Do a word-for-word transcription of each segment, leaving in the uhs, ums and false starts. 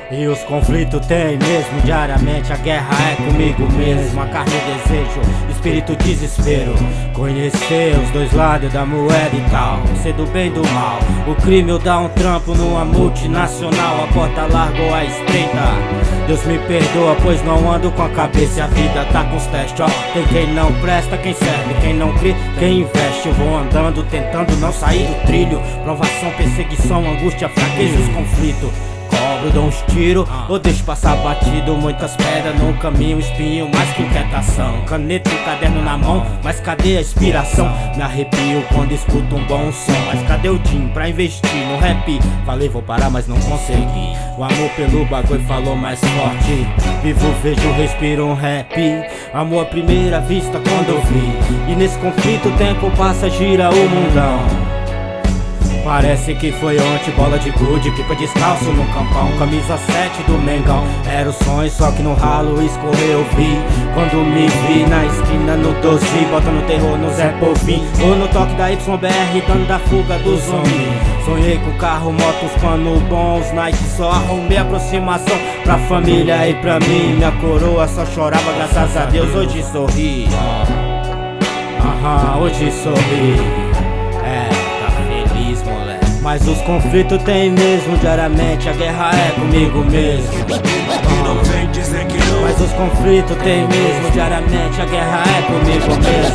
E os conflitos tem mesmo, diariamente a guerra é comigo mesmo. A carne desejo, espírito desespero. Conhecer os dois lados da moeda e tal, ser do bem e do mal. O crime eu dá um trampo numa multinacional, a porta largou a estreita. Deus me perdoa, pois não ando com a cabeça e a vida tá com os testes, ó. Tem quem não presta, quem serve, quem não crê, quem investe. Eu vou andando, tentando não sair do trilho. Provação, perseguição, angústia, fraqueza, os conflitos. Cobro, dou uns tiros, ou deixo passar batido. Muitas pedras no caminho, espinho, mais que inquietação. Caneta e caderno na mão, mas cadê a inspiração? Me arrepio quando escuto um bom som, mas cadê o din pra investir no rap? Falei vou parar, mas não consegui. O amor pelo bagulho falou mais forte. Vivo, vejo, respiro um rap. Amor à primeira vista quando eu vi. E nesse conflito o tempo passa, gira o mundão. Parece que foi ontem, bola de gude, pipa descalço no campão, camisa sete do Mengão. Era o sonho, só que no ralo escorreu, vi. Quando me vi na esquina no doze, botando terror no Zé Povinho, ou no toque da Y B R, dando da fuga do zumbi. Sonhei com carro, motos, pano bons, Nike, só arrumei aproximação pra família e pra mim. Minha coroa só chorava, graças a Deus, hoje sorri. Aham, hoje sorri. É, mas os conflitos tem mesmo, diariamente a guerra é comigo mesmo. Mas os conflitos tem mesmo, diariamente a guerra é comigo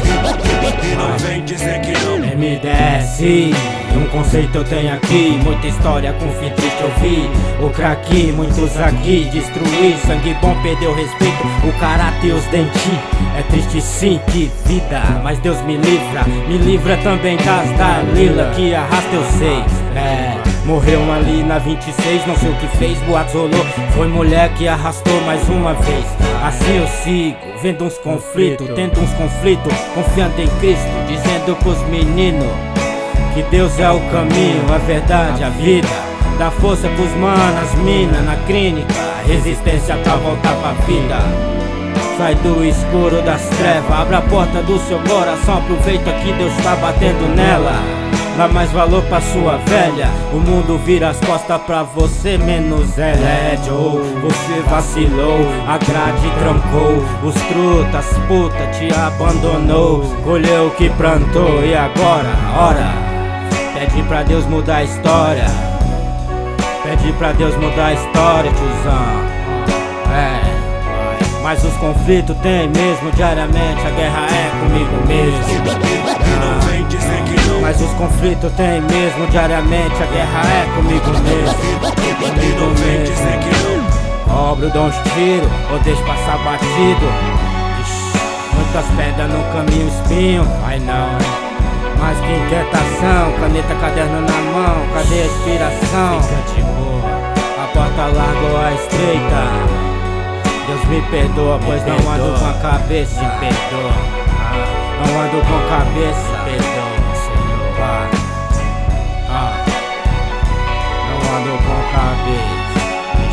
mesmo. M D S, um conceito eu tenho aqui, muita história com fim triste eu vi. O craque, muitos aqui, destruir, sangue bom perdeu respeito, o caráter e os dentes. É triste sim, que vida, mas Deus me livra, me livra também das da lila que arrasta eu sei. É, morreu ali na vinte e seis, não sei o que fez, boatos rolou, foi mulher que arrastou mais uma vez. Assim eu sigo, vendo uns conflitos, tendo uns conflitos, confiando em Cristo, dizendo pros meninos que Deus é o caminho, a verdade, a vida. Dá força pros manas, mina na clínica, resistência pra voltar pra vida. Sai do escuro das trevas, abra a porta do seu coração, aproveita que Deus tá batendo nela. Dá mais valor pra sua velha, o mundo vira as costas pra você, menos ela. É Joe, você vacilou, a grade trancou, os trutas, puta te abandonou, colheu o que plantou e agora, ora, pede pra Deus mudar a história, pede pra Deus mudar a história, tiozão. É, mas os conflitos tem mesmo, diariamente a guerra é comigo mesmo. Ah, mas os conflitos tem mesmo, diariamente a guerra é comigo mesmo. Comigo mesmo. Cobro, dou uns tiros, ou deixo passar batido. Ixi, muitas pedras no caminho, espinho, ai não, hein? Mas que inquietação, caneta, caderno na mão, cadê a inspiração? Fica de boa, a porta largou a estreita. Deus me perdoa, pois não ando com a cabeça. Me perdoa, não ando com a cabeça. Me perdoa, Senhor, Pai. Ah, não ando com a cabeça.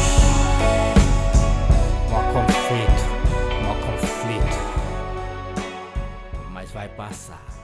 Mó conflito, mó conflito, mas vai passar.